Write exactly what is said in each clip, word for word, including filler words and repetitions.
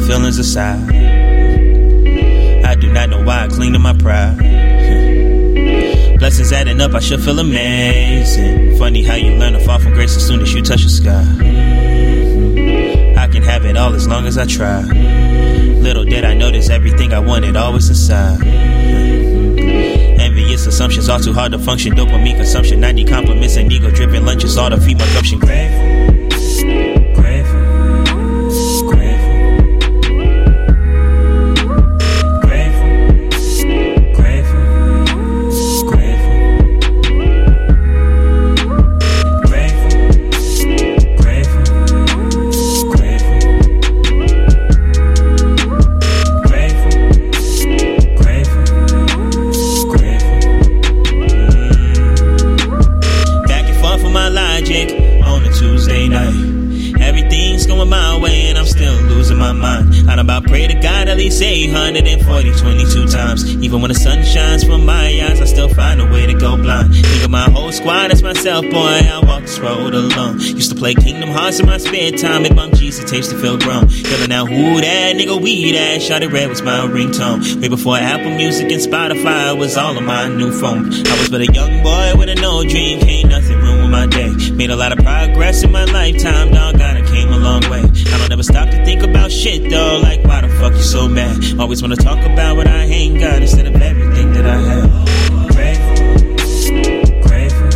feelings aside. I do not know why I cling to my pride. Blessings adding up, I should feel amazing. Funny how you learn to fall from grace as soon as you touch the sky. I can have it all as long as I try. Little did I notice everything I wanted always inside. Envious assumptions, all too hard to function. Dopamine consumption, ninety compliments and ego-driven lunches, all to feed my gumption. Grateful, grateful. eight hundred forty, twenty-two times. Even when the sun shines from my eyes, I still find a way to go blind. Think of my whole squad as myself, boy, I walk this road alone. Used to play Kingdom Hearts in my spare time. It bumped G's, it tapes to feel grown. Yelling out, who that nigga, we that. Shawty Red was my ringtone. Way before Apple Music and Spotify was all of my new phone. I was but a young boy with a no dream. Ain't nothing wrong with my day. Made a lot of progress in my lifetime, dog, God, I came a long way. I don't ever stop to think about shit, though. Like, why the fuck you so mad? Always wanna talk about what I ain't got instead of everything that I have. Grateful, grateful.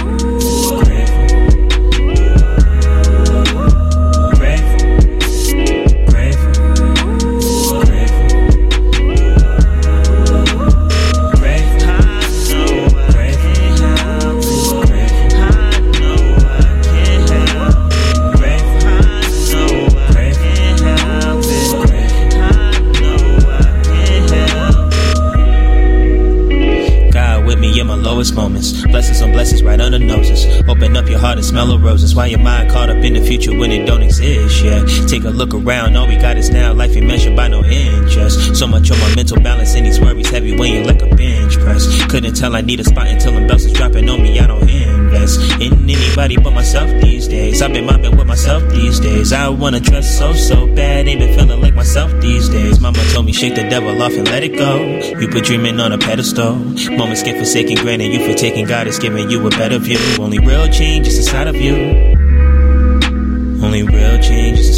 Moments, blessings on blessings right under noses. Open up your heart and smell the roses. Why your mind caught up in the future when it don't exist yet? Take a look around, all we got is now. Life ain't measured by no interest. So much on my mental balance and these worries heavy weighing like a bench press. Couldn't tell I need a spot until them belts is dropping on me. I don't invest in anybody but myself these days. I've been mobbing with myself these days. I wanna trust so so bad. Ain't been feeling like myself these days. Mama told me shake the devil off and let it go. You put dreaming on a pedestal. Moments get forsaken, granted you for taking. God is giving you a better view. Only real change is inside of you. Only real change is